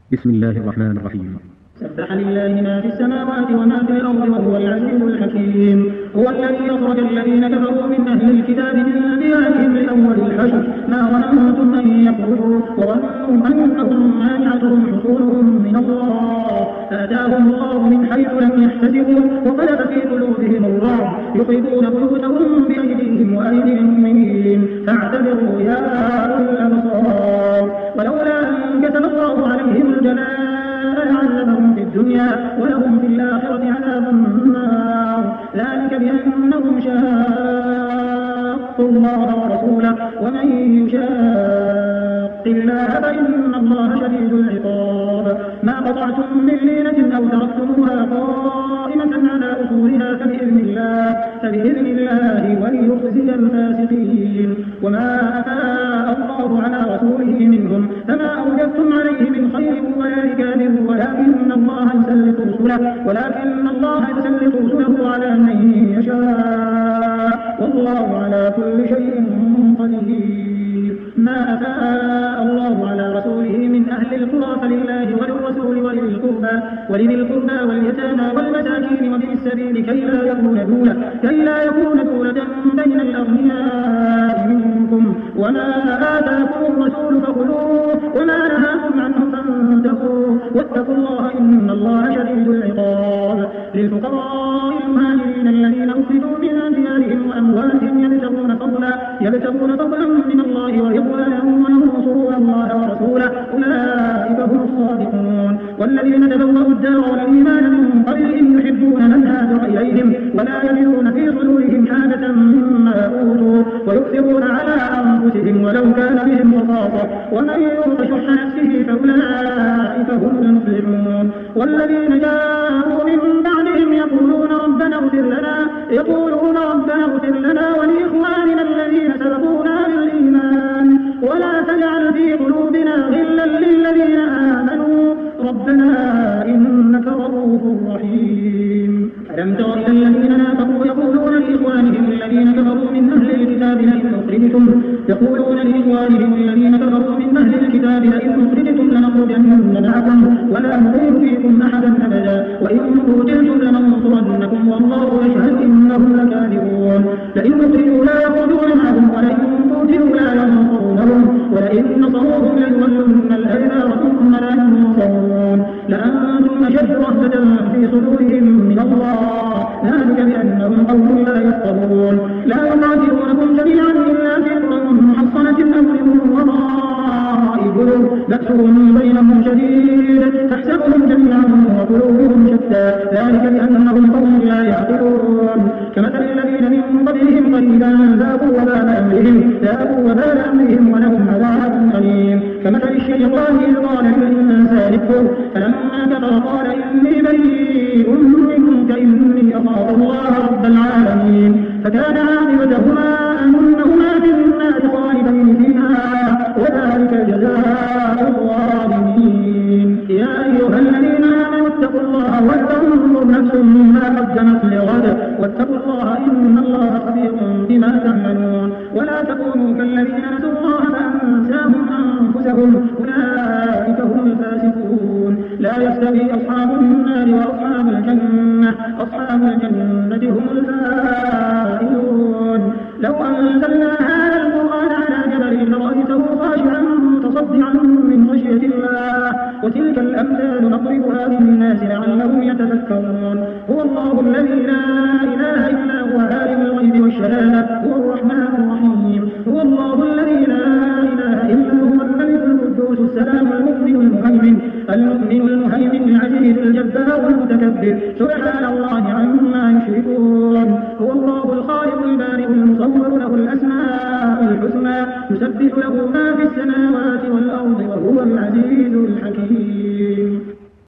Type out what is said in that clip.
بسم الله الرحمن الرحيم. سبح لله ما في السماوات وما في الأرض وهو العزيز الحكيم. هو الذي أخرج الذين كفروا من أهل الكتاب من ديارهم لأول الحشر ما ظننتم أن يخرجوا وظنوا أنهم مانعتهم حصولهم من الله فأتاهم الله من حيث لم يحتسبوا وقذف في قلوبهم الرعب يخرجون بيوتهم بأيديهم وأيدي المؤمنين فاعتبروا يا أولي الأبصار. ولولا أن كتب الله عليهم الجلاء لعذبهم في الدنيا ولهم في الآخرة عذاب النار ذلك بأنهم شاقوا الله ورسوله ومن يشاق الله فإن الله شديد العقاب. ما قطعتم من لينة أو تركتموها قائمة على أصولها فبإذن الله وليخزي الفاسقين. وما أفاء الله على رسوله منهم فما أوجبتم عليه من خير ولا ركاب ولكن الله يسلط رسله على من يشاء والله على كل شيء قدير. ما أفاء الله على رسوله من أهل القرى فلله وللرسول ولذي القربى واليتامى والمساكين وابن السبيل كي لا يكون دولة بين الأغنياء منكم. وما آتاكم الرسول فخذوه وما نهاكم عنه فانتهوا واتقوا الله إن الله شديد العقاب. للفقراء المهاجرين الذين أخرجوا من ديارهم وأموالهم يبتغون فضلا من الله ورضوانا وينصرون الله ورسوله أولئك هم الصادقون. والذين تبوأوا الدار والإيمان من قبلهم يحبون من هاجر إليهم ولا يجدون في صدورهم حاجة مما أوتوا ويؤثرون على أنفسهم ولو كان بهم خصاصة ومن يوق شح نفسه فأولئك هم المفلحون. والذين جاءوا من بعدهم يقولون ربنا اغفر لنا ولإخواننا الذين سبقونا بالإيمان ولا تجعل في قلوبنا غلا للذين آمنوا ربنا إنك رؤوف رحيم. ألم تر إلى الذين نافقوا يقولون لإخوانهم الذين كفروا من أهل الكتاب لئن أخرجتم لنخرجن معكم ولا نطيع فيكم أحدا أبدا وإن قتلتم لننصرنكم والله يشهد إنهم لكاذبون. لئن أخرجوا لا يخرجون معهم ولئن قتلوا لا ينصرونهم ولئن نصروهم ليولن الأدبار ثم لا ينصرون لأنتم أشد رهبة في صدورهم من الله ذلك بأنهم قوم لا يفقهون. لا يقاتلونكم جميعا إلا في قرى محصنة أو من وراء جدر بأسهم بينهم شديد تحسبهم جميعا وقلوبهم شتى ذلك بأنهم قوم لا يعقلون. كمثل الذين من قبلهم قريبا ذاقوا وبال أمرهم ولهم عذاب أليم. كمثل الشيطان إذ قال للإنسان اكفر فلما كفر قال إني بريء منك إني أخاف الله رب العالمين. فكان عاقبتهما أنهما في النار خالدين فيها وذلك جزاء الظالمين. يا أيها الذين آمنوا اتقوا الله ولتنظر نفس ما قدمت لغد واتقوا الله إن الله خبير بما تعملون. ولا تكونوا كالذين نسوا الله فأنساهم أنفسهم أولئك هم الفاسقون. لا يستوي أصحاب النار وأصحاب الجنة هم الفائزون. لو أنزلنا هذا القرآن على جبل لرأيته خاشعا متصدعا من خشية الله وتلك الأمثال نضربها للناس لعلهم يتفكرون. هو الله الذي لا إله إلا هو عالم الغيب والشهادة هو الرحمن الرحيم. هو الله الذي لا إله إلا هو الملك القدوس السلام المؤمن المهيمن العزيز الجبار المتكبر سبحان الله عما يشركون. هو الله الخالق البارئ المصور له الأسماء الحسنى يسبح له ما في السماوات والأرض وهو العزيز الحكيم.